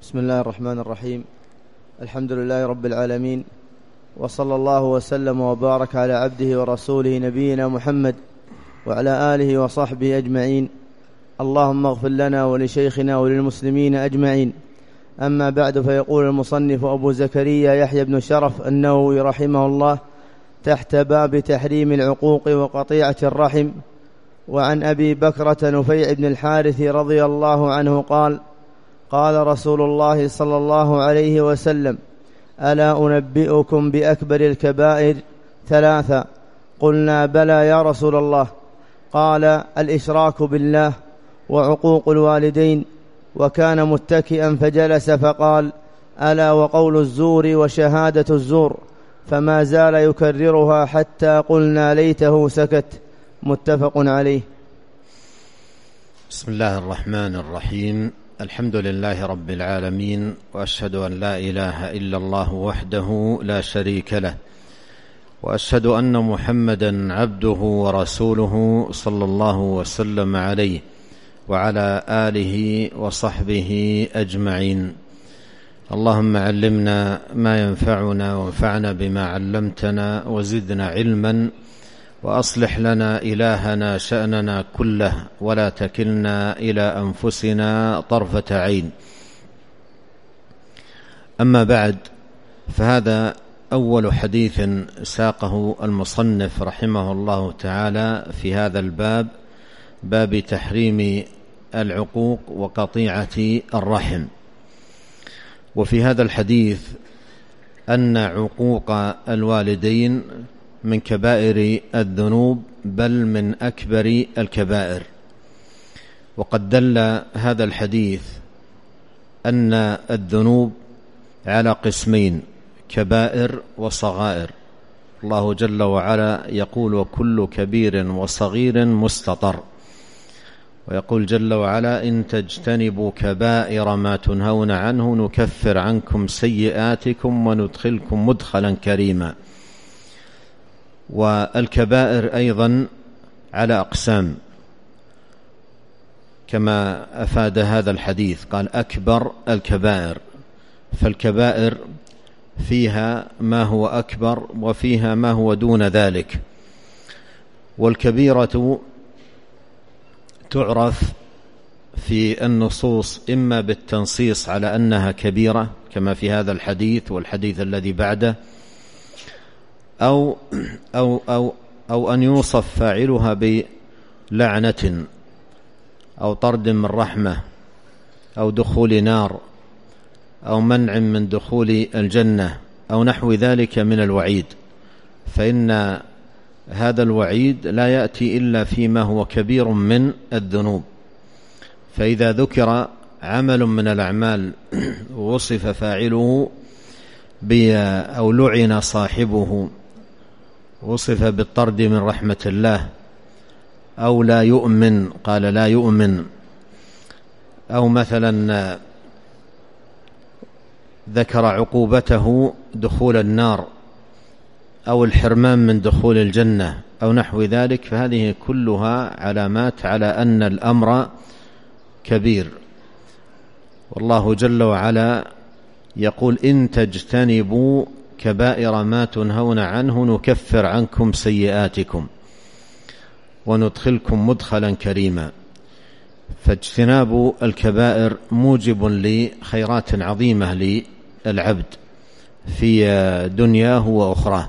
بسم الله الرحمن الرحيم. الحمد لله رب العالمين، وصلى الله وسلم وبارك على عبده ورسوله نبينا محمد وعلى آله وصحبه أجمعين. اللهم اغفر لنا ولشيخنا وللمسلمين أجمعين. أما بعد، فيقول المصنف أبو زكريا يحيى بن شرف النووي رحمه الله تحت باب تحريم العقوق وقطيعة الرحم: وعن أبي بكرة نفيع بن الحارث رضي الله عنه قال: قال رسول الله صلى الله عليه وسلم: ألا أنبئكم بأكبر الكبائر ثلاثة؟ قلنا: بلى يا رسول الله. قال: الإشراك بالله، وعقوق الوالدين. وكان متكئا فجلس فقال: ألا وقول الزور وشهادة الزور. فما زال يكررها حتى قلنا ليته سكت. متفق عليه. بسم الله الرحمن الرحيم. الحمد لله رب العالمين، وأشهد أن لا إله إلا الله وحده لا شريك له، وأشهد أن محمدا عبده ورسوله صلى الله وسلم عليه وعلى آله وصحبه أجمعين. اللهم علمنا ما ينفعنا وانفعنا بما علمتنا وزدنا علما، وأصلح لنا إلهنا شأننا كله، ولا تكلنا إلى أنفسنا طرفة عين. أما بعد، فهذا أول حديث ساقه المصنف رحمه الله تعالى في هذا الباب، باب تحريم العقوق وقطيعة الرحم. وفي هذا الحديث أن عقوق الوالدين من كبائر الذنوب، بل من أكبر الكبائر. وقد دل هذا الحديث أن الذنوب على قسمين: كبائر وصغائر. الله جل وعلا يقول: وكل كبير وصغير مستطر. ويقول جل وعلا: إن تجتنبوا كبائر ما تنهون عنه نكفر عنكم سيئاتكم وندخلكم مدخلا كريما. والكبائر أيضا على أقسام كما أفاد هذا الحديث، قال: أكبر الكبائر. فالكبائر فيها ما هو أكبر وفيها ما هو دون ذلك. والكبيرة تعرف في النصوص إما بالتنصيص على أنها كبيرة كما في هذا الحديث والحديث الذي بعده، أو أن يوصف فاعلها بلعنة أو طرد من رحمة أو دخول نار أو منع من دخول الجنة أو نحو ذلك من الوعيد. فإن هذا الوعيد لا يأتي إلا فيما هو كبير من الذنوب. فإذا ذكر عمل من الأعمال وصف فاعله أو لعن صاحبه، وصف بالطرد من رحمة الله، أو لا يؤمن، قال لا يؤمن، أو مثلا ذكر عقوبته دخول النار أو الحرمان من دخول الجنة أو نحو ذلك، فهذه كلها علامات على أن الأمر كبير. والله جل وعلا يقول: إن تجتنبوا كبائر ما تنهون عنه نكفر عنكم سيئاتكم وندخلكم مدخلا كريما. فاجتناب الكبائر موجب لخيرات عظيمة للعبد في دنياه وأخراه.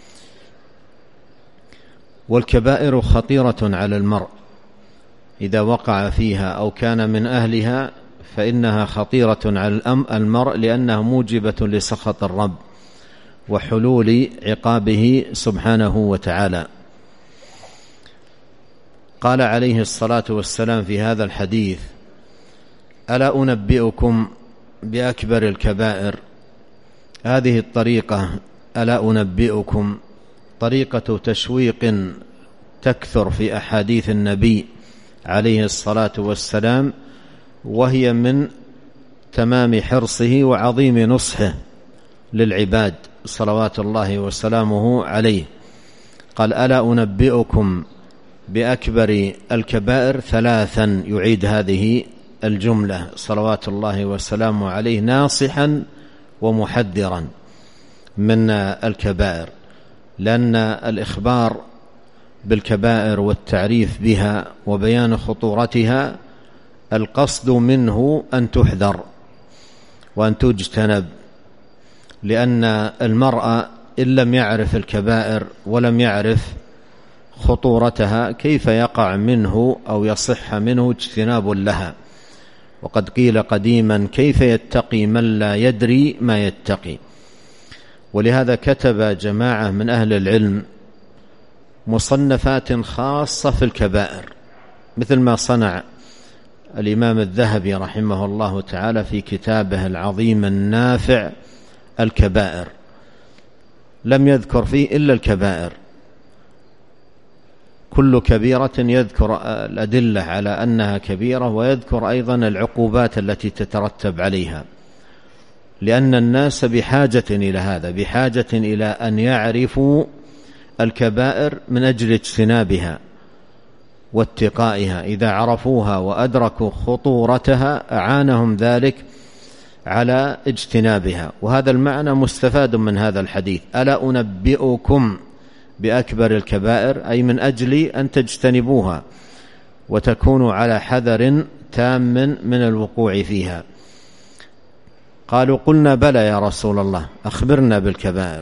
والكبائر خطيرة على المرء إذا وقع فيها أو كان من أهلها، فإنها خطيرة على المرء، لأنها موجبة لسخط الرب وحلول عقابه سبحانه وتعالى. قال عليه الصلاة والسلام في هذا الحديث: ألا أنبئكم بأكبر الكبائر. هذه الطريقة، ألا أنبئكم، طريقة تشويق تكثر في أحاديث النبي عليه الصلاة والسلام، وهي من تمام حرصه وعظيم نصحه للعباد صلوات الله وسلامه عليه. قال: ألا أنبئكم بأكبر الكبائر ثلاثا، يعيد هذه الجملة صلوات الله وسلامه عليه ناصحا ومحذرا من الكبائر، لأن الإخبار بالكبائر والتعريف بها وبيان خطورتها القصد منه أن تحذر وأن تجتنب، لأن المرء إن لم يعرف الكبائر ولم يعرف خطورتها كيف يقع منه أو يصح منه اجتناب لها. وقد قيل قديما: كيف يتقي من لا يدري ما يتقي؟ ولهذا كتب جماعة من أهل العلم مصنفات خاصة في الكبائر، مثل ما صنع الإمام الذهبي رحمه الله تعالى في كتابه العظيم النافع الكبائر، لم يذكر فيه إلا الكبائر، كل كبيرة يذكر الأدلة على أنها كبيرة، ويذكر أيضا العقوبات التي تترتب عليها، لأن الناس بحاجة إلى هذا، بحاجة إلى أن يعرفوا الكبائر من أجل اجتنابها واتقائها. إذا عرفوها وأدركوا خطورتها أعانهم ذلك على اجتنابها. وهذا المعنى مستفاد من هذا الحديث: ألا أنبئكم بأكبر الكبائر، أي من أجل أن تجتنبوها وتكونوا على حذر تام من الوقوع فيها. قالوا: قلنا بلى يا رسول الله، أخبرنا بالكبائر.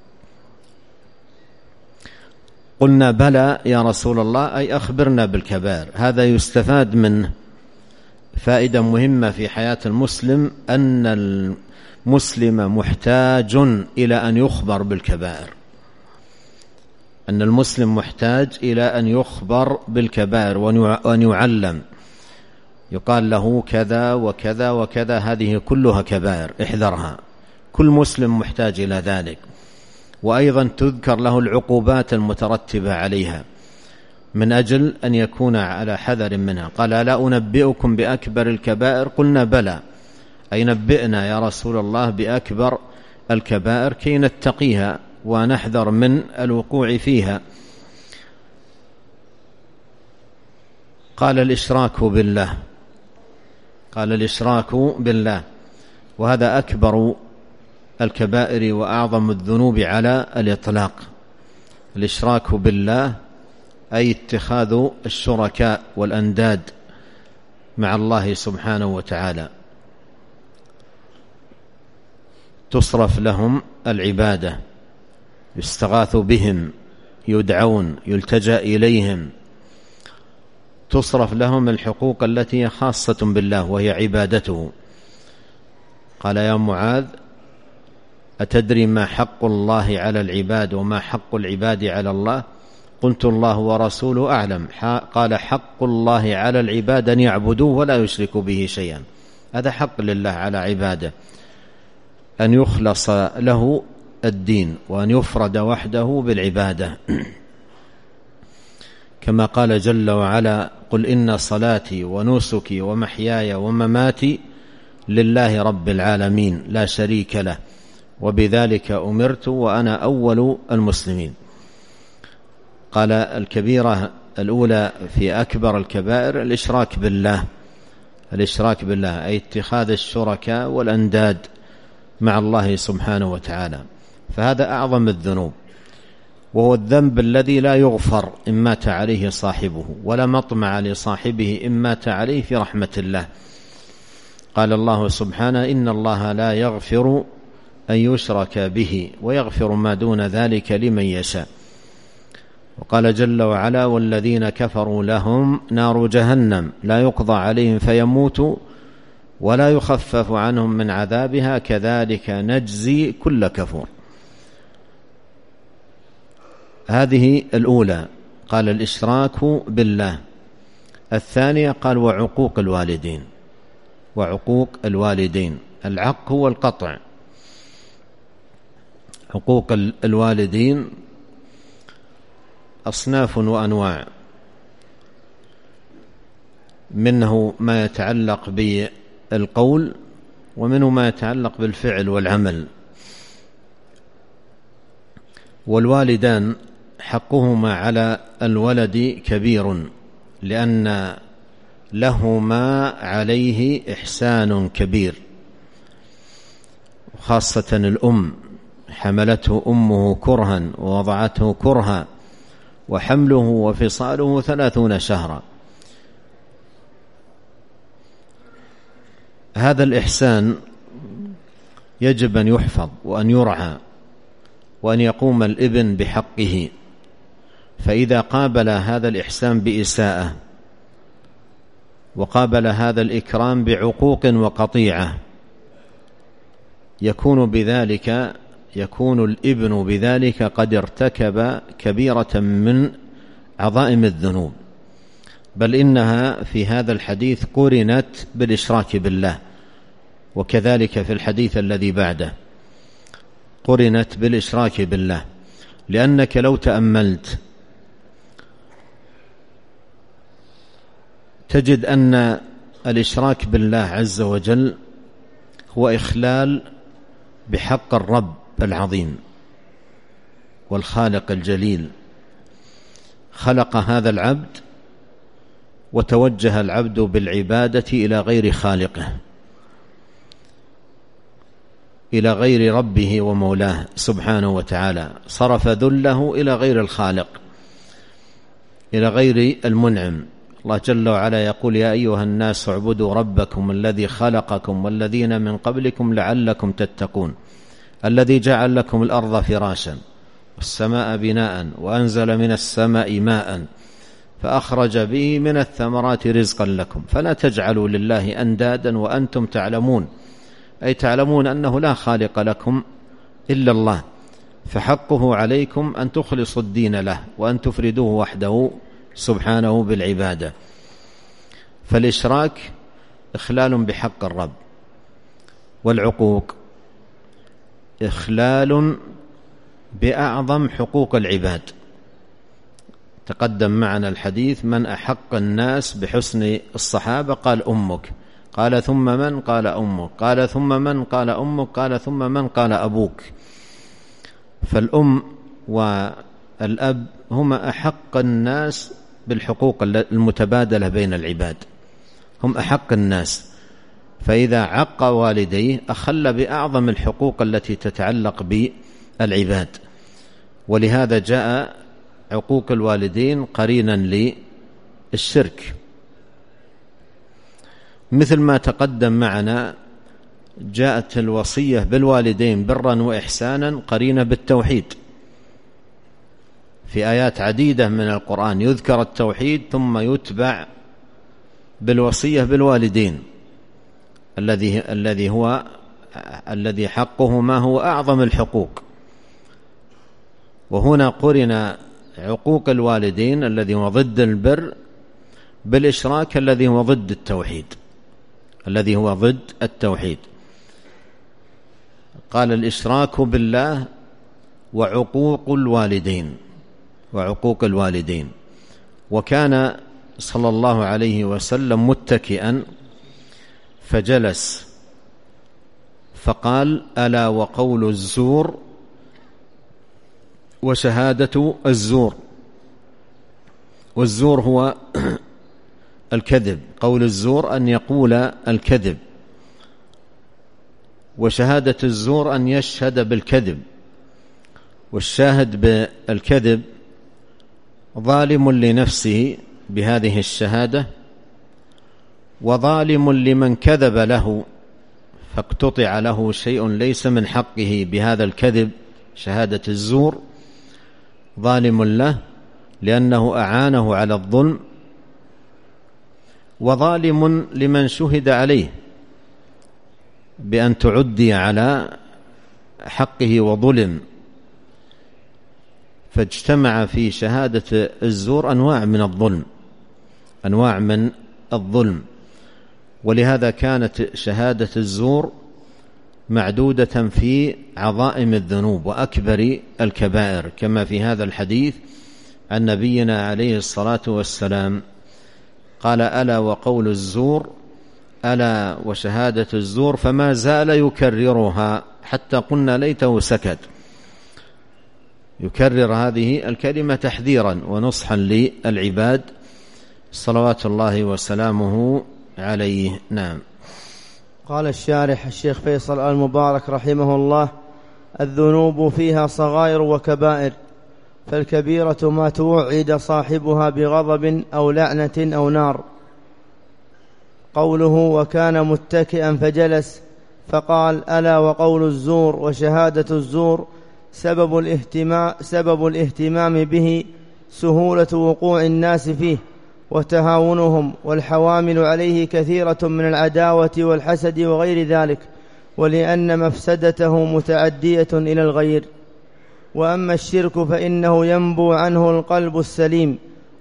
قلنا بلى يا رسول الله، أي أخبرنا بالكبائر. هذا يستفاد منه فائدة مهمة في حياة المسلم، أن المسلم محتاج إلى أن يخبر بالكبائر، أن المسلم محتاج إلى أن يخبر بالكبائر وأن يعلم، يقال له كذا وكذا وكذا، هذه كلها كبائر احذرها. كل مسلم محتاج إلى ذلك، وأيضا تذكر له العقوبات المترتبة عليها من أجل أن يكون على حذر منها. قال: لا أنبئكم بأكبر الكبائر؟ قلنا بلى، أي نبئنا يا رسول الله بأكبر الكبائر كي نتقيها ونحذر من الوقوع فيها. قال: الإشراك بالله. قال: الإشراك بالله، وهذا أكبر الكبائر وأعظم الذنوب على الإطلاق. الإشراك بالله أي اتخاذ الشركاء والأنداد مع الله سبحانه وتعالى، تصرف لهم العبادة، يستغاث بهم، يدعون، يلتجأ إليهم، تصرف لهم الحقوق التي هي خاصة بالله وهي عبادته. قال: يا معاذ، أتدري ما حق الله على العباد وما حق العباد على الله؟ قلت: الله ورسوله أعلم. قال: حق الله على العباد أن يعبدوه ولا يشركوا به شيئا. هذا حق لله على عباده، أن يخلص له الدين وأن يفرد وحده بالعبادة، كما قال جل وعلا: قل إن صلاتي ونسكي ومحياي ومماتي لله رب العالمين لا شريك له وبذلك أمرت وأنا أول المسلمين. قال: الكبيرة الأولى في أكبر الكبائر الإشراك بالله. الإشراك بالله أي اتخاذ الشركاء والأنداد مع الله سبحانه وتعالى، فهذا أعظم الذنوب، وهو الذنب الذي لا يغفر إن مات عليه صاحبه، ولا مطمع لصاحبه إن مات عليه في رحمة الله. قال الله سبحانه: إن الله لا يغفر أن يشرك به ويغفر ما دون ذلك لمن يشاء. وقال جل وعلا: والذين كفروا لهم نار جهنم لا يقضى عليهم فيموتوا ولا يخفف عنهم من عذابها كذلك نجزي كل كفور. هذه الأولى، قال الإشراك بالله. الثانية قال: وعقوق الوالدين. وعقوق الوالدين، العق هو القطع. حقوق الوالدين أصناف وأنواع، منه ما يتعلق بالقول ومنه ما يتعلق بالفعل والعمل. والوالدان حقهما على الولد كبير، لأن لهما عليه إحسان كبير، خاصة الأم، حملته أمه كرها ووضعته كرها وحمله وفصاله 30 شهرا. هذا الإحسان يجب أن يحفظ وأن يرعى وأن يقوم الابن بحقه، فإذا قابل هذا الإحسان بإساءة وقابل هذا الإكرام بعقوق وقطيعة يكون الابن بذلك قد ارتكب كبيرة من عظائم الذنوب، بل إنها في هذا الحديث قرنت بالإشراك بالله، وكذلك في الحديث الذي بعده قرنت بالإشراك بالله. لأنك لو تأملت تجد أن الإشراك بالله عز وجل هو إخلال بحق الرب العظيم والخالق الجليل. خلق هذا العبد وتوجه العبد بالعبادة إلى غير خالقه، إلى غير ربه ومولاه سبحانه وتعالى، صرف ذله إلى غير الخالق، إلى غير المنعم. الله جل وعلا يقول: يا أيها الناس اعبدوا ربكم الذي خلقكم والذين من قبلكم لعلكم تتقون، الذي جعل لكم الأرض فراشا والسماء بناء وأنزل من السماء ماء فأخرج به من الثمرات رزقا لكم فلا تجعلوا لله أندادا وأنتم تعلمون، أي تعلمون أنه لا خالق لكم إلا الله، فحقه عليكم أن تخلصوا الدين له وأن تفردوه وحده سبحانه بالعبادة. فالإشراك إخلال بحق الرب، والعقوق إخلال بأعظم حقوق العباد. تقدم معنا الحديث: من أحق الناس بحسن الصحابة؟ قال أمك، قال ثم من؟ قال أمك، قال ثم من؟ قال أمك، قال ثم من؟ قال أبوك. فالأم والأب هما أحق الناس بالحقوق المتبادلة بين العباد، هم أحق الناس، فإذا عق والديه أخل بأعظم الحقوق التي تتعلق بالعباد. ولهذا جاء عقوق الوالدين قرينا للشرك، مثل ما تقدم معنا جاءت الوصية بالوالدين برا وإحسانا قرينة بالتوحيد. في آيات عديدة من القرآن يذكر التوحيد ثم يتبع بالوصية بالوالدين الذي حقه ما هو أعظم الحقوق. وهنا قرن عقوق الوالدين الذي هو ضد البر بالإشراك الذي هو ضد التوحيد، قال: الإشراك بالله وعقوق الوالدين. وكان صلى الله عليه وسلم متكئا فجلس فقال: ألا وقول الزور وشهادة الزور. والزور هو الكذب، قول الزور أن يقول الكذب، وشهادة الزور أن يشهد بالكذب. والشاهد بالكذب ظالم لنفسه بهذه الشهادة، وظالم لمن كذب له فاقتطع له شيء ليس من حقه بهذا الكذب، شهادة الزور، ظالم له لأنه أعانه على الظلم، وظالم لمن شهد عليه بأن تعدي على حقه وظلم. فاجتمع في شهادة الزور أنواع من الظلم. ولهذا كانت شهادة الزور معدودة في عظائم الذنوب وأكبر الكبائر، كما في هذا الحديث عن نبينا عليه الصلاة والسلام قال: ألا وقول الزور، ألا وشهادة الزور، فما زال يكررها حتى قلنا ليته سكت. يكرر هذه الكلمة تحذيرا ونصحا للعباد صلوات الله وسلامه عليه. نعم. قال الشارح الشيخ فيصل المبارك رحمه الله: الذنوب فيها صغائر وكبائر، فالكبيرة ما توعد صاحبها بغضب أو لعنة أو نار. قوله: وكان متكئا فجلس، فقال: ألا وقول الزور وشهادة الزور سبب الاهتمام به سهولة وقوع الناس فيه وتهاونهم، والحوامل عليه كثيرة من العداوة والحسد وغير ذلك، ولأن مفسدته متعدية إلى الغير. وأما الشرك فإنه ينبو عنه القلب السليم،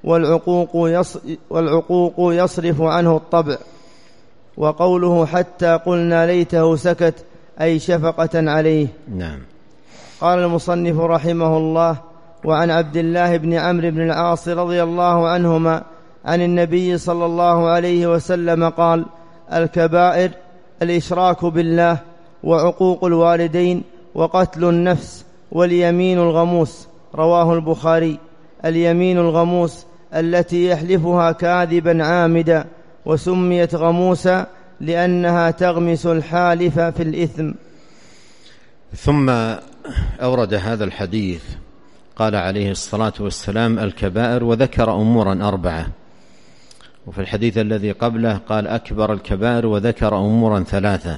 والعقوق يصرف عنه الطبع. وقوله: حتى قلنا ليته سكت، أي شفقة عليه. نعم. قال المصنف رحمه الله: وعن عبد الله بن عمرو بن العاص رضي الله عنهما عن النبي صلى الله عليه وسلم قال: الكبائر الإشراك بالله، وعقوق الوالدين، وقتل النفس، واليمين الغموس. رواه البخاري. اليمين الغموس التي يحلفها كاذبا عامدا، وسميت غموسا لأنها تغمس الحالف في الإثم. ثم أورد هذا الحديث، قال عليه الصلاة والسلام: الكبائر، وذكر أمورا 4. وفي الحديث الذي قبله قال: أكبر الكبائر، وذكر أمورا 3.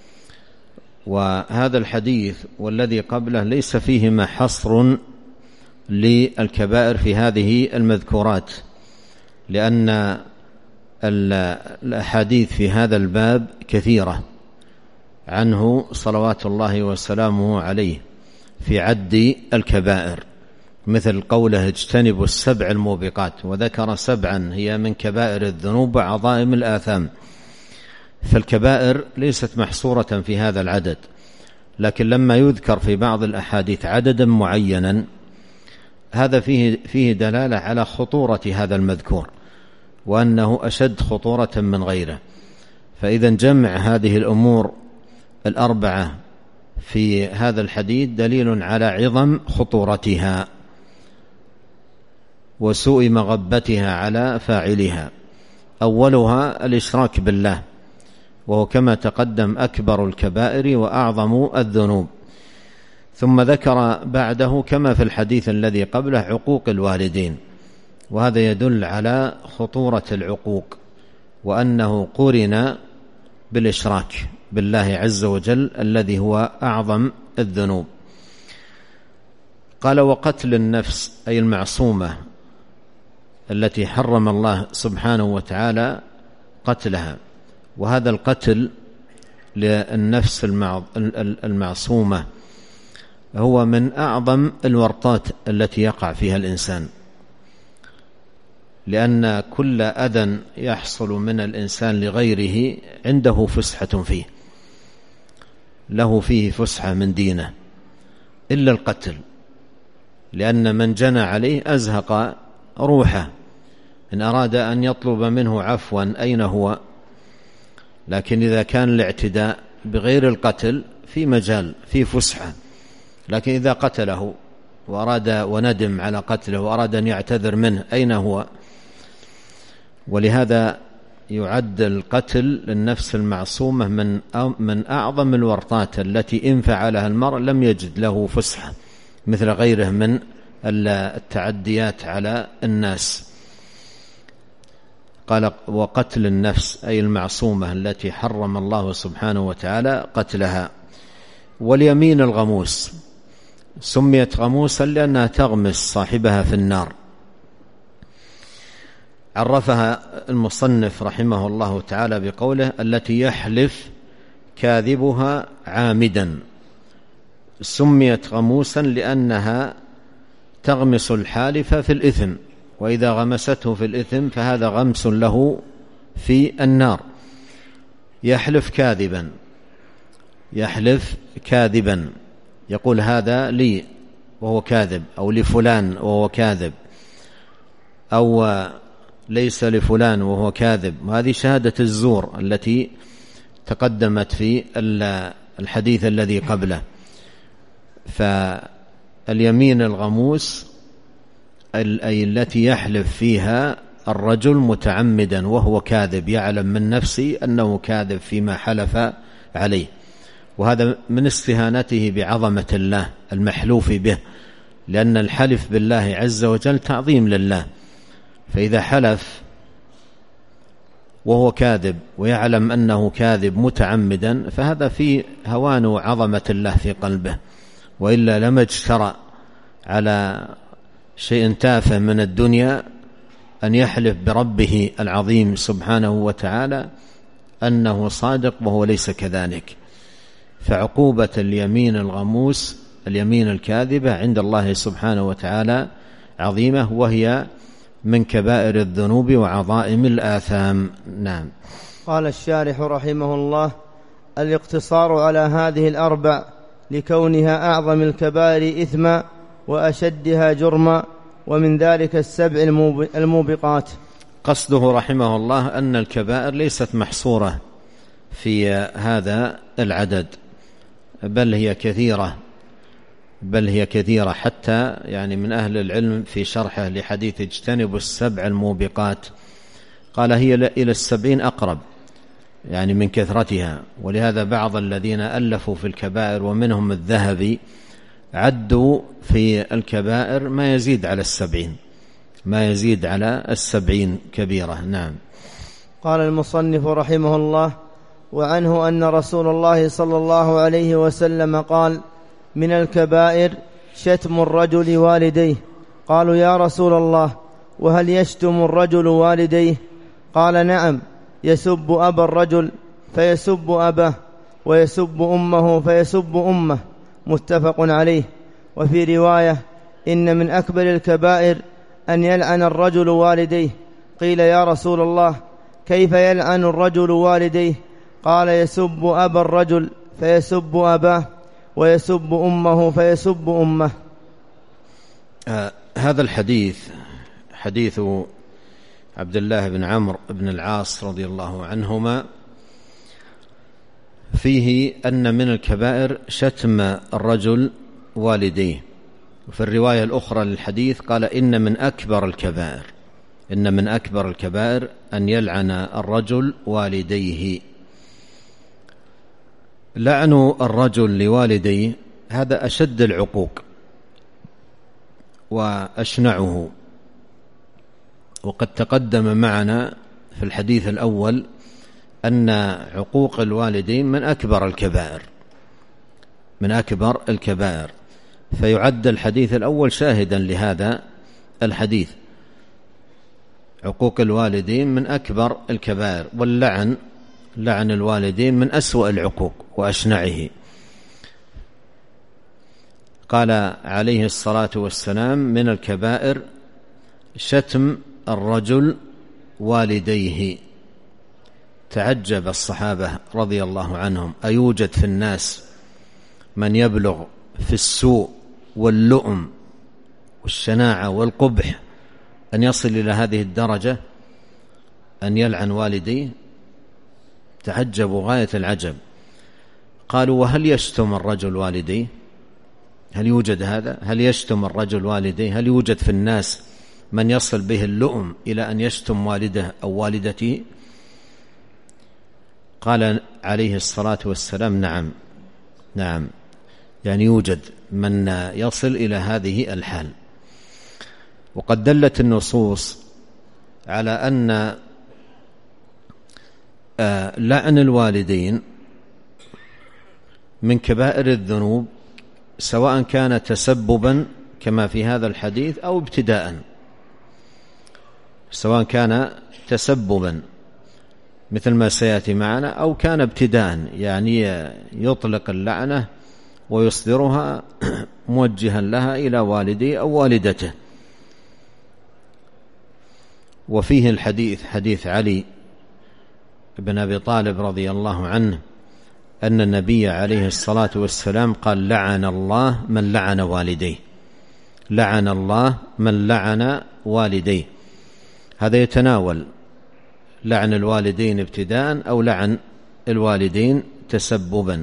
وهذا الحديث والذي قبله ليس فيهما حصر للكبائر في هذه المذكورات، لأن الأحاديث في هذا الباب كثيرة عنه صلوات الله وسلامه عليه في عد الكبائر، مثل قوله: اجتنبوا 7 الموبقات، وذكر 7 هي من كبائر الذنوب وعظائم الآثام. فالكبائر ليست محصورة في هذا العدد، لكن لما يذكر في بعض الأحاديث عددا معينا، هذا فيه دلالة على خطورة هذا المذكور، وأنه أشد خطورة من غيره. فإذا جمع هذه الأمور 4 في هذا الحديث دليل على عظم خطورتها وسوء مغبتها على فاعلها. أولها الإشراك بالله، وهو كما تقدم أكبر الكبائر وأعظم الذنوب. ثم ذكر بعده كما في الحديث الذي قبله عقوق الوالدين، وهذا يدل على خطورة العقوق، وأنه قرن بالإشراك بالله عز وجل الذي هو أعظم الذنوب. قال: وقتل النفس، أي المعصومة التي حرم الله سبحانه وتعالى قتلها. وهذا القتل للنفس المعصومة هو من أعظم الورطات التي يقع فيها الإنسان، لأن كل أذى يحصل من الإنسان لغيره عنده فسحة فيه، له فيه فسحة من دينه، إلا القتل، لأن من جنى عليه أزهق روحه. إن أراد أن يطلب منه عفوا أين هو؟ لكن إذا كان الاعتداء بغير القتل في مجال، في فسحة. لكن إذا قتله وأراد وندم على قتله وأراد أن يعتذر منه أين هو؟ ولهذا يعد القتل للنفس المعصومة من أعظم الورطات التي إن فعلها المرء لم يجد له فسحة مثل غيره من التعديات على الناس. قال: وقتل النفس، أي المعصومة التي حرم الله سبحانه وتعالى قتلها. واليمين الغموس سميت غموسا لأنها تغمس صاحبها في النار. عرفها المصنف رحمه الله تعالى بقوله: التي يحلف كاذبها عامدا. سميت غموسا لأنها تغمس الحالف في الإثم، وإذا غمسته في الإثم فهذا غمس له في النار. يحلف كاذبا، يقول هذا لي وهو كاذب، أو لفلان وهو كاذب، أو ليس لفلان وهو كاذب. وهذه شهادة الزور التي تقدمت في الحديث الذي قبله. فاليمين الغموس أي التي يحلف فيها الرجل متعمدا وهو كاذب، يعلم من نفسه أنه كاذب فيما حلف عليه، وهذا من استهانته بعظمة الله المحلوف به، لأن الحلف بالله عز وجل تعظيم لله، فإذا حلف وهو كاذب ويعلم أنه كاذب متعمدا فهذا فيه هوان وعظمة الله في قلبه، وإلا لما اجترأ على شيء تافه من الدنيا أن يحلف بربه العظيم سبحانه وتعالى أنه صادق وهو ليس كذلك. فعقوبة اليمين الغموس، اليمين الكاذبة، عند الله سبحانه وتعالى عظيمة، وهي من كبائر الذنوب وعظائم الآثام. نعم. قال الشارح رحمه الله: الاقتصار على هذه الأربع لكونها أعظم الكبائر إثما وأشدها جرما، ومن ذلك السبع الموبقات. قصده رحمه الله أن الكبائر ليست محصورة في هذا العدد، بل هي كثيرة، حتى يعني من أهل العلم في شرحه لحديث اجتنبوا السبع الموبقات قال هي إلى 70 أقرب، يعني من كثرتها. ولهذا بعض الذين ألفوا في الكبائر ومنهم الذهبي عدوا في الكبائر ما يزيد على 70 كبيرة. نعم. قال المصنف رحمه الله: وعنه أن رسول الله صلى الله عليه وسلم قال: من الكبائر شتم الرجل والديه. قالوا: يا رسول الله، وهل يشتم الرجل والديه؟ قال: نعم، يسب أبا الرجل فيسب أباه، ويسب أمه فيسب أمه. متفق عليه. وفي رواية: إن من أكبر الكبائر أن يلعن الرجل والديه. قيل: يا رسول الله، كيف يلعن الرجل والديه؟ قال: يسب أبا الرجل فيسب أباه، ويسب أمه فيسب أمه. هذا الحديث حديث عبد الله بن عمرو بن العاص رضي الله عنهما، فيه أن من الكبائر شتم الرجل والديه. وفي الرواية الأخرى للحديث قال: إن من أكبر الكبائر أن يلعن الرجل والديه. لعن الرجل لوالديه هذا أشد العقوق وأشنعه، وقد تقدم معنا في الحديث الأول أن عقوق الوالدين من أكبر الكبائر، فيعد الحديث الأول شاهدا لهذا الحديث. عقوق الوالدين من أكبر الكبائر، واللعن لعن الوالدين من أسوأ العقوق وأشنعه. قال عليه الصلاة والسلام: من الكبائر شتم الرجل والديه. تعجب الصحابة رضي الله عنهم: أيوجد في الناس من يبلغ في السوء واللؤم والشناعة والقبح أن يصل إلى هذه الدرجة أن يلعن والديه؟ تعجبوا غاية العجب. قالوا: وهل يشتم الرجل والديه؟ هل يوجد هذا؟ هل يشتم الرجل والديه؟ هل يوجد في الناس من يصل به اللؤم إلى أن يشتم والده أو والدته؟ قال عليه الصلاة والسلام: نعم، يعني يوجد من يصل إلى هذه الحال. وقد دلت النصوص على أن لعن الوالدين من كبائر الذنوب، سواء كان تسببا كما في هذا الحديث أو ابتداء. سواء كان تسببا مثل ما سيأتي معنا، أو كان ابتداء، يعني يطلق اللعنة ويصدرها موجها لها إلى والديه أو والدته. وفيه الحديث حديث علي بن أبي طالب رضي الله عنه أن النبي عليه الصلاة والسلام قال: لعن الله من لعن والديه. لعن الله من لعن والديه. هذا يتناول لعن الوالدين ابتداء أو لعن الوالدين تسببا.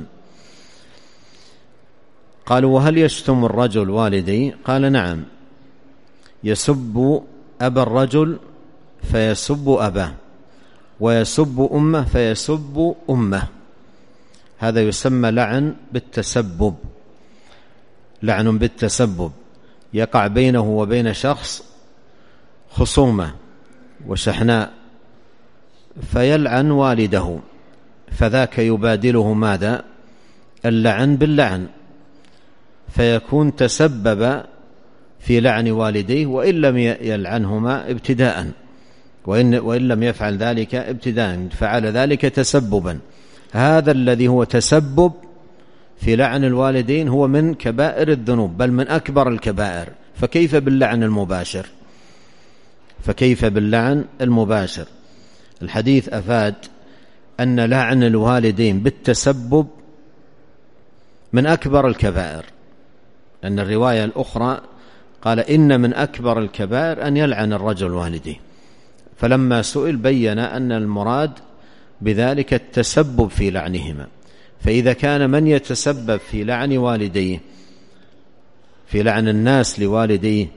قالوا: وهل يشتم الرجل والديه؟ قال: نعم، يسب أبا الرجل فيسب أباه، ويسب أمه فيسب أمه. هذا يسمى لعن بالتسبب، لعن بالتسبب، يقع بينه وبين شخص خصومة وشحناء فيلعن والده، فذاك يبادله ماذا؟ اللعن باللعن، فيكون تسبب في لعن والديه وإن لم يلعنهما ابتداء، وإن لم يفعل ذلك ابتداء، فعل ذلك تسببا. هذا الذي هو تسبب في لعن الوالدين هو من كبائر الذنوب، بل من أكبر الكبائر، فكيف باللعن المباشر؟ فكيف باللعن المباشر؟ الحديث أفاد أن لعن الوالدين بالتسبب من أكبر الكبائر، لأن الرواية الأخرى قال إن من أكبر الكبائر أن يلعن الرجل والديه، فلما سئل بين أن المراد بذلك التسبب في لعنهما. فإذا كان من يتسبب في لعن والديه، في لعن الناس لوالديه،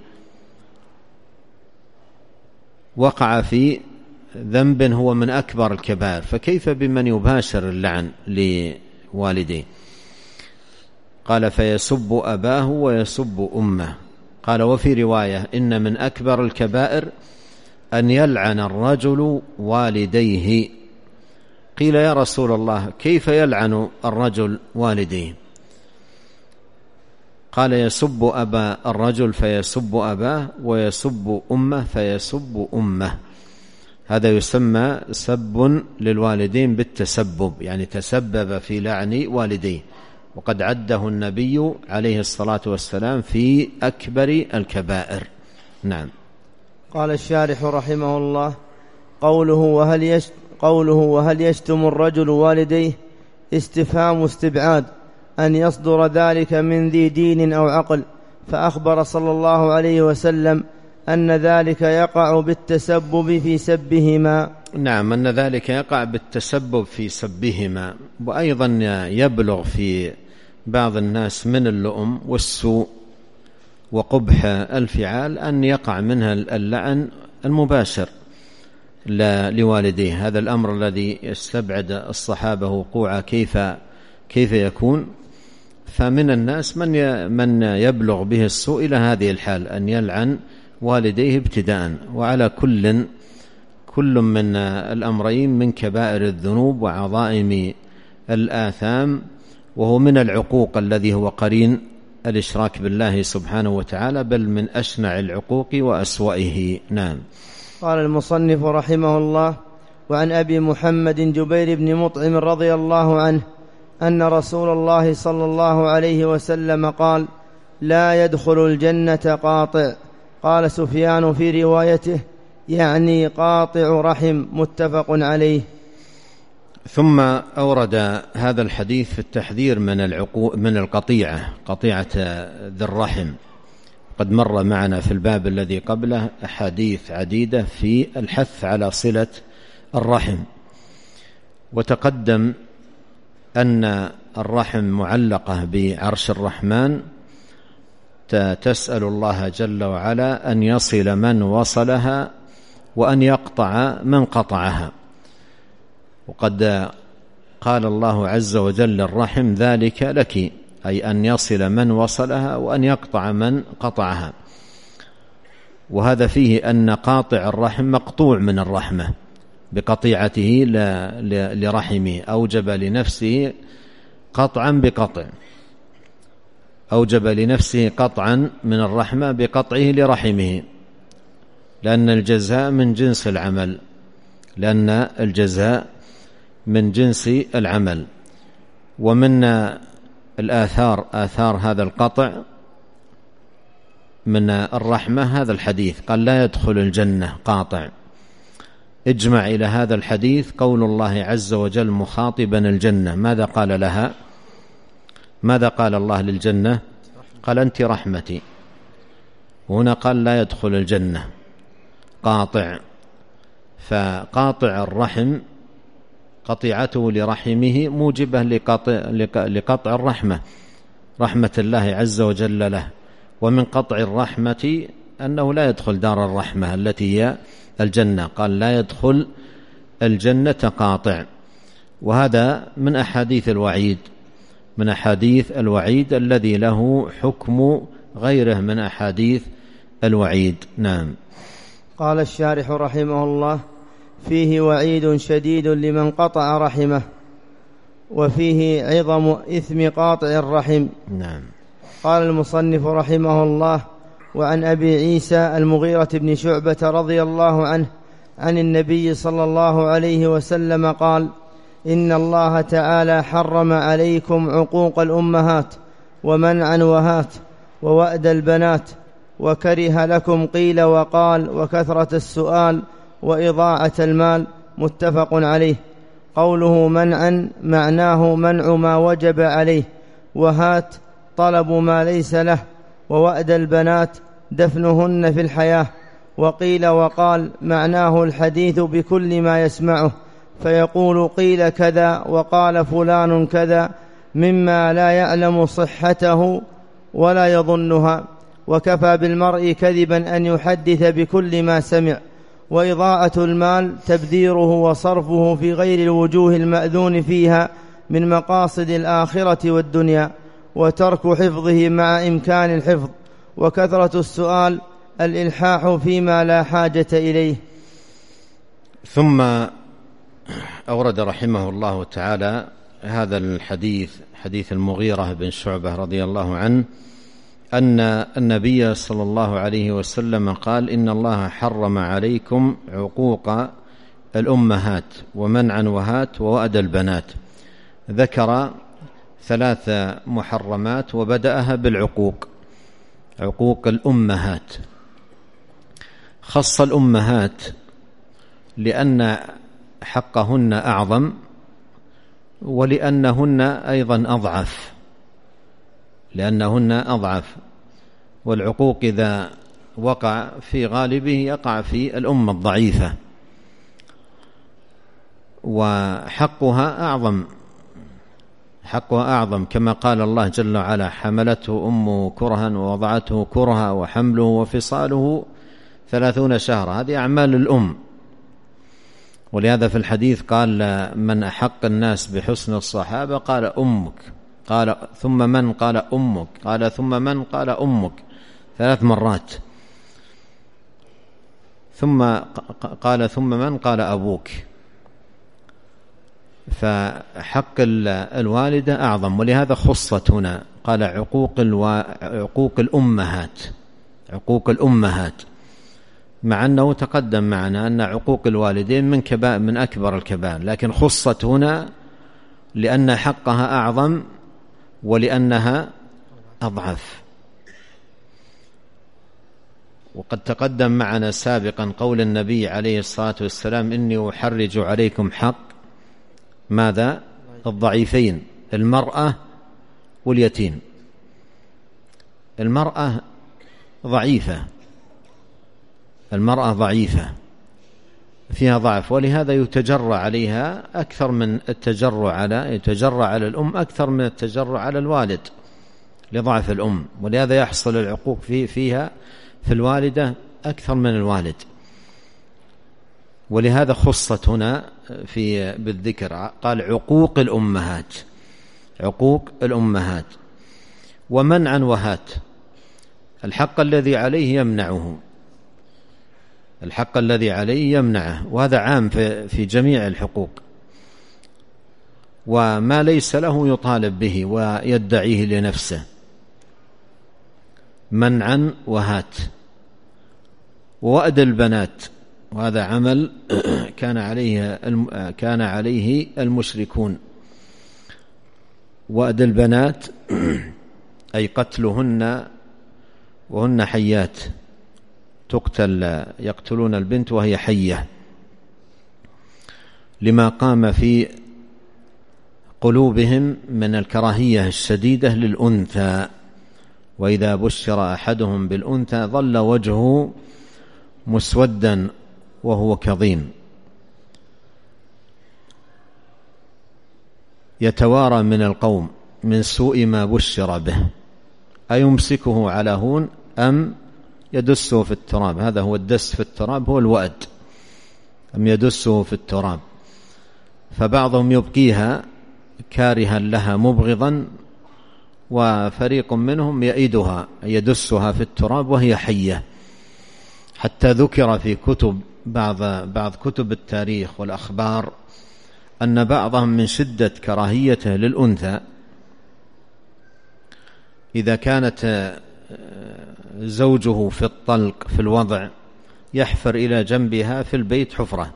وقع في ذنب هو من أكبر الكبائر، فكيف بمن يباشر اللعن لوالديه؟ قال فيسب أباه ويسب أمه. قال وفي رواية إن من أكبر الكبائر أن يلعن الرجل والديه. قيل يا رسول الله كيف يلعن الرجل والديه؟ قال يسب أبا الرجل فيسب أباه، ويسب أمه فيسب أمه. هذا يسمى سب للوالدين بالتسبب، يعني تسبب في لعن والديه، وقد عده النبي عليه الصلاة والسلام في أكبر الكبائر. نعم. قال الشارح رحمه الله: قوله وهل يشتم الرجل والديه استفهام استبعاد أن يصدر ذلك من ذي دين أو عقل، فأخبر صلى الله عليه وسلم أن ذلك يقع بالتسبب في سبهما. نعم، أن ذلك يقع بالتسبب في سبهما، وأيضا يبلغ في بعض الناس من اللؤم والسوء وقبح الفعال أن يقع منها اللعن المباشر لوالديه. هذا الأمر الذي يستبعد الصحابة وقوعه كيف يكون، فمن الناس من يبلغ به السوء إلى هذه الحال، أن يلعن والديه ابتداء. وعلى كل من الأمرين من كبائر الذنوب وعظائم الآثام، وهو من العقوق الذي هو قرين الإشراك بالله سبحانه وتعالى، بل من أشنع العقوق وأسوأه. نعم. قال المصنف رحمه الله: وعن أبي محمد جبير بن مطعم رضي الله عنه أن رسول الله صلى الله عليه وسلم قال: لا يدخل الجنة قاطع. قال سفيان في روايته: يعني قاطع رحم. متفق عليه. ثم أورد هذا الحديث في التحذير من القطيعة، قطيعة ذي الرحم. قد مر معنا في الباب الذي قبله أحاديث عديدة في الحث على صلة الرحم، وتقدم أن الرحم معلقة بعرش الرحمن، تسأل الله جل وعلا أن يصل من وصلها وأن يقطع من قطعها. وقد قال الله عز وجل الرحم ذلك لك، أي أن يصل من وصلها وأن يقطع من قطعها. وهذا فيه أن قاطع الرحم مقطوع من الرحمة بقطيعته لرحمه، أوجب لنفسه قطعا بقطع، أوجب لنفسه قطعا من الرحمة بقطعه لرحمه، لأن الجزاء من جنس العمل، لأن الجزاء من جنس العمل. ومن آثار هذا القطع من الرحمة هذا الحديث، قال لا يدخل الجنة قاطع. اجمع إلى هذا الحديث قول الله عز وجل مخاطبا الجنة، ماذا قال لها؟ ماذا قال الله للجنة؟ قال أنت رحمتي. وهنا قال لا يدخل الجنة قاطع. فقاطع الرحم قطيعته لرحمه موجبة لقطع الرحمة، رحمة الله عز وجل له. ومن قطع الرحمة أنه لا يدخل دار الرحمة التي هي الجنة، قال لا يدخل الجنة قاطع. وهذا من أحاديث الوعيد، من أحاديث الوعيد الذي له حكم غيره من أحاديث الوعيد. نعم. قال الشارح رحمه الله: فيه وعيد شديد لمن قطع رحمه، وفيه عظم إثم قاطع الرحم. نعم. قال المصنف رحمه الله: وعن أبي عيسى المغيرة بن شعبة رضي الله عنه عن النبي صلى الله عليه وسلم قال: إن الله تعالى حرم عليكم عقوق الأمهات ومنعا وهات ووأد البنات، وكره لكم قيل وقال وكثرة السؤال وإضاعة المال. متفق عليه. قوله منعا معناه منع ما وجب عليه، وهات طلب ما ليس له، ووأد البنات دفنهن في الحياة. وقيل وقال معناه الحديث بكل ما يسمعه، فيقول قيل كذا وقال فلان كذا مما لا يعلم صحته ولا يظنها، وكفى بالمرء كذبا أن يحدث بكل ما سمع. وإضاعة المال تبذيره وصرفه في غير الوجوه المأذون فيها من مقاصد الآخرة والدنيا، وترك حفظه مع إمكان الحفظ. وكثرة السؤال الإلحاح فيما لا حاجة إليه. ثم أورد رحمه الله تعالى هذا الحديث، حديث المغيرة بن شعبة رضي الله عنه، أن النبي صلى الله عليه وسلم قال: إن الله حرم عليكم عقوق الأمهات ومنعا وهات ووأد البنات. ذكر 3 محرمات وبدأها بالعقوق، عقوق الأمهات. خص الأمهات لأن حقهن أعظم، ولأنهن أيضا أضعف، لأنهن أضعف. والعقوق إذا وقع في غالبه يقع في الأمة الضعيفة، وحقها أعظم، حقها أعظم، كما قال الله جل وعلا: حملته أمه كرها ووضعته كرها وحمله وفصاله 30 شهرا. هذه أعمال الأم. ولهذا في الحديث قال: من أحق الناس بحسن الصحابة؟ قال أمك. قال ثم من؟ قال أمك. قال ثم من؟ قال أمك، 3 مرات. ثم قال ثم من؟ قال أبوك. فحق الوالدة أعظم، ولهذا خصت هنا. قال عقوق الأمهات، عقوق الأمهات، مع أنه تقدم معنا أن عقوق الوالدين من أكبر الكبائر، لكن خصت هنا لأن حقها أعظم ولأنها أضعف. وقد تقدم معنا سابقا قول النبي عليه الصلاة والسلام: إني أحرج عليكم حق ماذا؟ الضعيفين، المرأة واليتيم. المرأة ضعيفة، المرأة ضعيفة فيها ضعف، ولهذا يتجرى عليها أكثر من يتجرى على الأم أكثر من التجرى على الوالد لضعف الأم، ولهذا يحصل العقوق فيها في الوالدة أكثر من الوالد. ولهذا خصت هنا بالذكر. قال عقوق الأمهات، عقوق الأمهات. ومنعا وهات، الحق الذي عليه يمنعه، الحق الذي عليه يمنعه، وهذا عام في جميع الحقوق. وما ليس له يطالب به ويدعيه لنفسه. منعا وهات. ووأد البنات، وهذا عمل كان عليه المشركون. وأد البنات أي قتلهن وهن حيات، يقتلون البنت وهي حية، لما قام في قلوبهم من الكراهية الشديدة للأنثى. وإذا بشر أحدهم بالأنثى ظل وجهه مسودا وهو كظيم، يتوارى من القوم من سوء ما بشر به، أيمسكه على هون أم يدسه في التراب. هذا هو الدس في التراب، هو الوأد، أم يدسه في التراب. فبعضهم يبقيها كارها لها مبغضا، وفريق منهم يئدها يدسها في التراب وهي حية. حتى ذكر في كتب بعض كتب التاريخ والأخبار أن بعضهم من شدة كراهيته للأنثى إذا كانت زوجه في الطلق في الوضع يحفر إلى جنبها في البيت حفرة،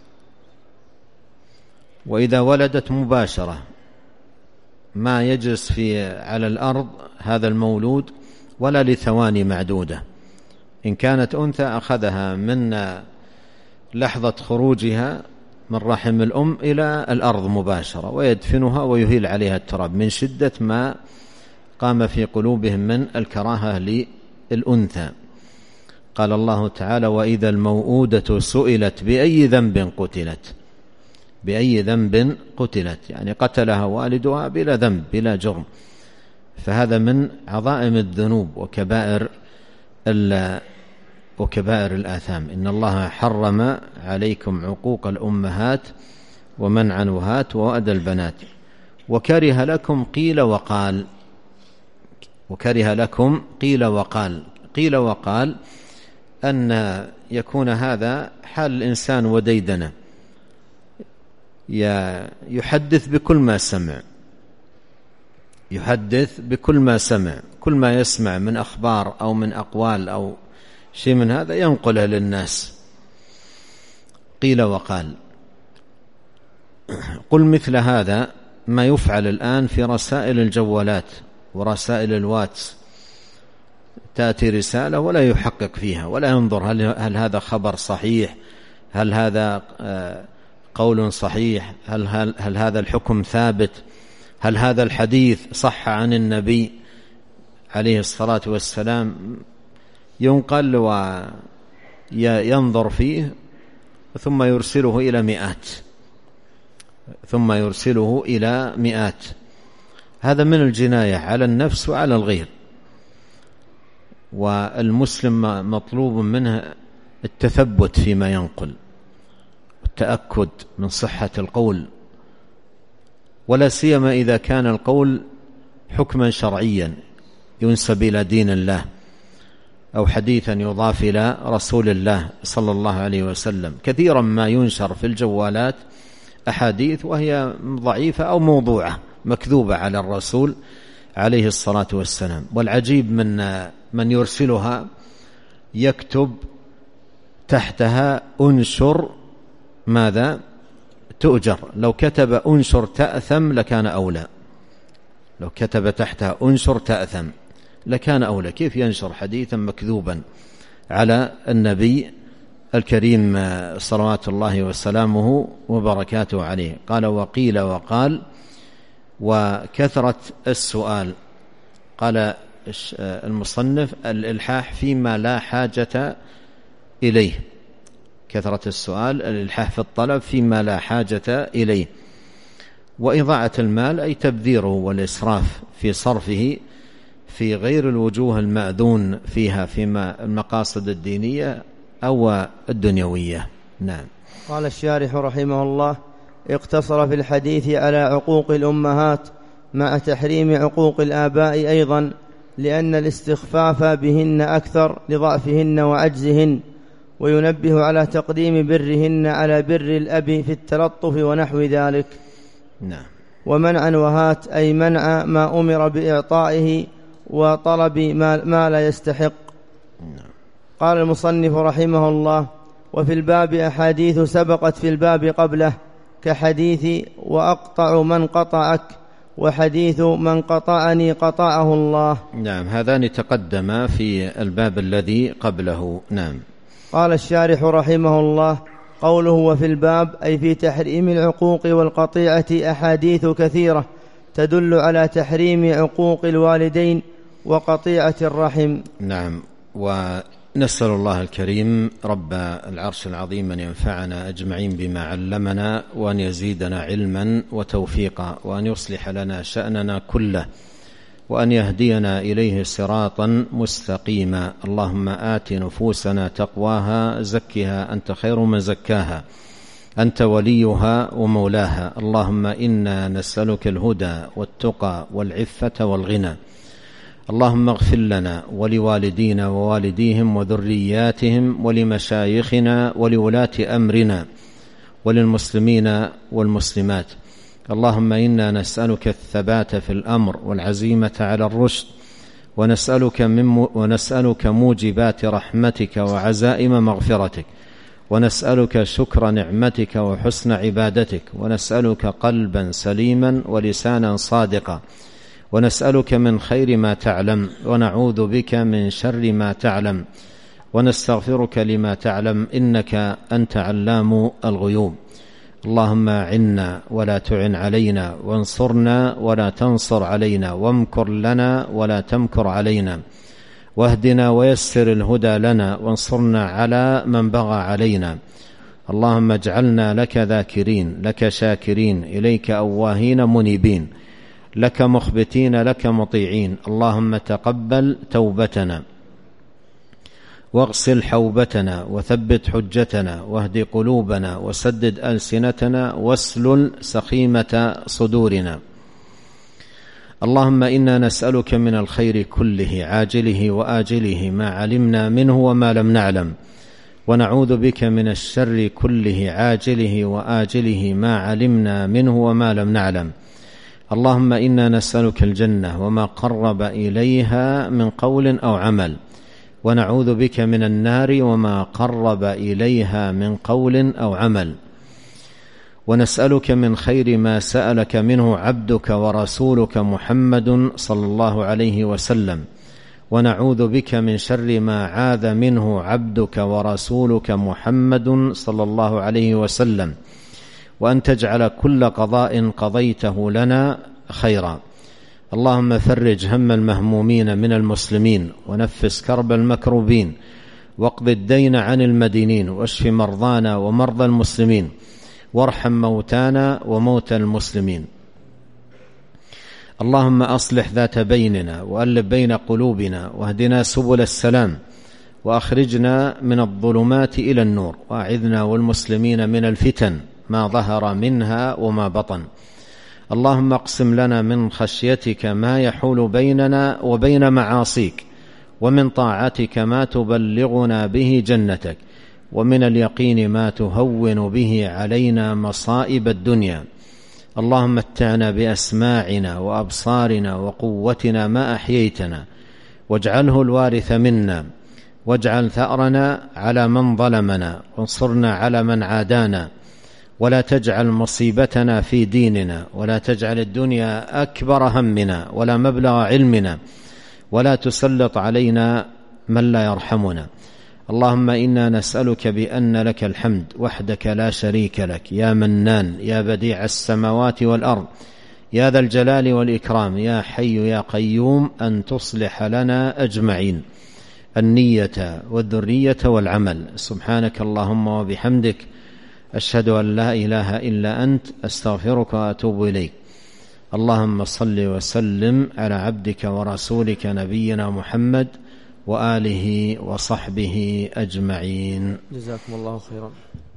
وإذا ولدت مباشرة ما يجلس على الأرض هذا المولود ولا لثواني معدودة. إن كانت أنثى أخذها من لحظة خروجها من رحم الأم إلى الأرض مباشرة ويدفنها ويهيل عليها التراب من شدة ما قام في قلوبهم من الكراهة للأنثى. قال الله تعالى: وإذا الموءودة سئلت بأي ذنب قتلت. بأي ذنب قتلت يعني قتلها والدها بلا ذنب بلا جرم. فهذا من عظائم الذنوب وكبائر الآثام. إن الله حرم عليكم عقوق الأمهات ومنع الوهات ووأد البنات وكره لكم قيل وقال. وكره لكم قيل وقال. قيل وقال أن يكون هذا حال الإنسان وديدنه، يحدث بكل ما سمع، يحدث بكل ما سمع، كل ما يسمع من أخبار أو من أقوال أو شيء من هذا ينقله للناس. قيل وقال. قل مثل هذا ما يفعل الآن في رسائل الجوالات ورسائل الواتس. تأتي رسالة ولا يحقق فيها ولا ينظر هل هذا خبر صحيح، هل هذا قول صحيح، هل هذا الحكم ثابت، هل هذا الحديث صح عن النبي عليه الصلاة والسلام. ينقل وينظر فيه ثم يرسله إلى مئات. هذا من الجناية على النفس وعلى الغير. والمسلم مطلوب منه التثبت فيما ينقل والتأكد من صحة القول، ولا سيما إذا كان القول حكما شرعيا ينسب إلى دين الله أو حديثا يضاف إلى رسول الله صلى الله عليه وسلم. كثيرا ما ينشر في الجوالات أحاديث وهي ضعيفة أو موضوعة مكذوبة على الرسول عليه الصلاة والسلام. والعجيب من يرسلها يكتب تحتها أنشر ماذا تؤجر. لو كتب أنشر تأثم لكان أولى. لو كتب تحتها أنشر تأثم لكان أولى. كيف ينشر حديثا مكذوبا على النبي الكريم صلوات الله وسلامه وبركاته عليه؟ قال: وقيل وقال وكثرة السؤال. قال المصنف: الإلحاح فيما لا حاجة إليه. كثرة السؤال الإلحاح في الطلب فيما لا حاجة إليه. وإضاعة المال أي تبذيره والإسراف في صرفه في غير الوجوه المأذون فيها فيما المقاصد الدينية أو الدنيوية. نعم. قال الشارح رحمه الله: اقتصر في الحديث على عقوق الأمهات مع تحريم عقوق الآباء أيضا، لأن الاستخفاف بهن أكثر لضعفهن وعجزهن، وينبه على تقديم برهن على بر الأب في التلطف ونحو ذلك. نعم. ومنع وهات أي منع ما أمر بإعطائه وطلب ما لا يستحق. نعم. قال المصنف رحمه الله: وفي الباب أحاديث سبقت في الباب قبله، كحديث وأقطع من قطعك، وحديث من قطعني قطعه الله. نعم، هذان تقدما في الباب الذي قبله. نعم. قال الشارح رحمه الله: قوله وفي الباب أي في تحريم العقوق والقطيعة أحاديث كثيرة تدل على تحريم عقوق الوالدين وقطيعة الرحم. نعم. ونسأل الله الكريم رب العرش العظيم أن ينفعنا أجمعين بما علمنا، وأن يزيدنا علما وتوفيقا، وأن يصلح لنا شأننا كله، وأن يهدينا إليه صراطا مستقيما. اللهم آت نفوسنا تقواها زكها أنت خير من زكاها أنت وليها ومولاها. اللهم إنا نسألك الهدى والتقى والعفة والغنى. اللهم اغفر لنا ولوالدينا ووالديهم وذرياتهم ولمشايخنا ولولاة أمرنا وللمسلمين والمسلمات. اللهم إنا نسألك الثبات في الأمر والعزيمة على الرشد، ونسألك موجبات رحمتك وعزائم مغفرتك، ونسألك شكر نعمتك وحسن عبادتك، ونسألك قلبا سليما ولسانا صادقا، ونسألك من خير ما تعلم، ونعوذ بك من شر ما تعلم، ونستغفرك لما تعلم، إنك أنت علام الغيوب. اللهم أعنا ولا تعن علينا، وانصرنا ولا تنصر علينا، وامكر لنا ولا تمكر علينا، واهدنا ويسر الهدى لنا، وانصرنا على من بغى علينا. اللهم اجعلنا لك ذاكرين، لك شاكرين، إليك أواهين منيبين، لك مخبتين، لك مطيعين. اللهم تقبل توبتنا، واغسل حوبتنا، وثبت حجتنا، واهد قلوبنا، وسدد ألسنتنا، واسلل سخيمة صدورنا. اللهم إنا نسألك من الخير كله عاجله وآجله ما علمنا منه وما لم نعلم، ونعوذ بك من الشر كله عاجله وآجله ما علمنا منه وما لم نعلم. اللهم إنا نسألك الجنة وما قرب إليها من قول أو عمل، ونعوذ بك من النار وما قرب إليها من قول أو عمل، ونسألك من خير ما سألك منه عبدك ورسولك محمد صلى الله عليه وسلم، ونعوذ بك من شر ما عاذ منه عبدك ورسولك محمد صلى الله عليه وسلم، وأن تجعل كل قضاء قضيته لنا خيرا. اللهم فرج هم المهمومين من المسلمين، ونفس كرب المكروبين، واقض الدين عن المدينين، واشف مرضانا ومرضى المسلمين، وارحم موتانا وموتى المسلمين. اللهم أصلح ذات بيننا، وألف بين قلوبنا، واهدنا سبل السلام، وأخرجنا من الظلمات إلى النور، وأعذنا والمسلمين من الفتن ما ظهر منها وما بطن. اللهم اقسم لنا من خشيتك ما يحول بيننا وبين معاصيك، ومن طاعتك ما تبلغنا به جنتك، ومن اليقين ما تهون به علينا مصائب الدنيا. اللهم متعنا بأسماعنا وأبصارنا وقوتنا ما أحييتنا، واجعله الوارث منا، واجعل ثأرنا على من ظلمنا، وانصرنا على من عادانا، ولا تجعل مصيبتنا في ديننا، ولا تجعل الدنيا أكبر همنا ولا مبلغ علمنا، ولا تسلط علينا من لا يرحمنا. اللهم إنا نسألك بأن لك الحمد وحدك لا شريك لك، يا منان، يا بديع السماوات والأرض، يا ذا الجلال والإكرام، يا حي يا قيوم، أن تصلح لنا أجمعين النية والذرية والعمل. سبحانك اللهم وبحمدك، أشهد أن لا إله إلا أنت، أستغفرك وأتوب إليك. اللهم صل وسلم على عبدك ورسولك نبينا محمد وآله وصحبه أجمعين. جزاكم الله خيرا.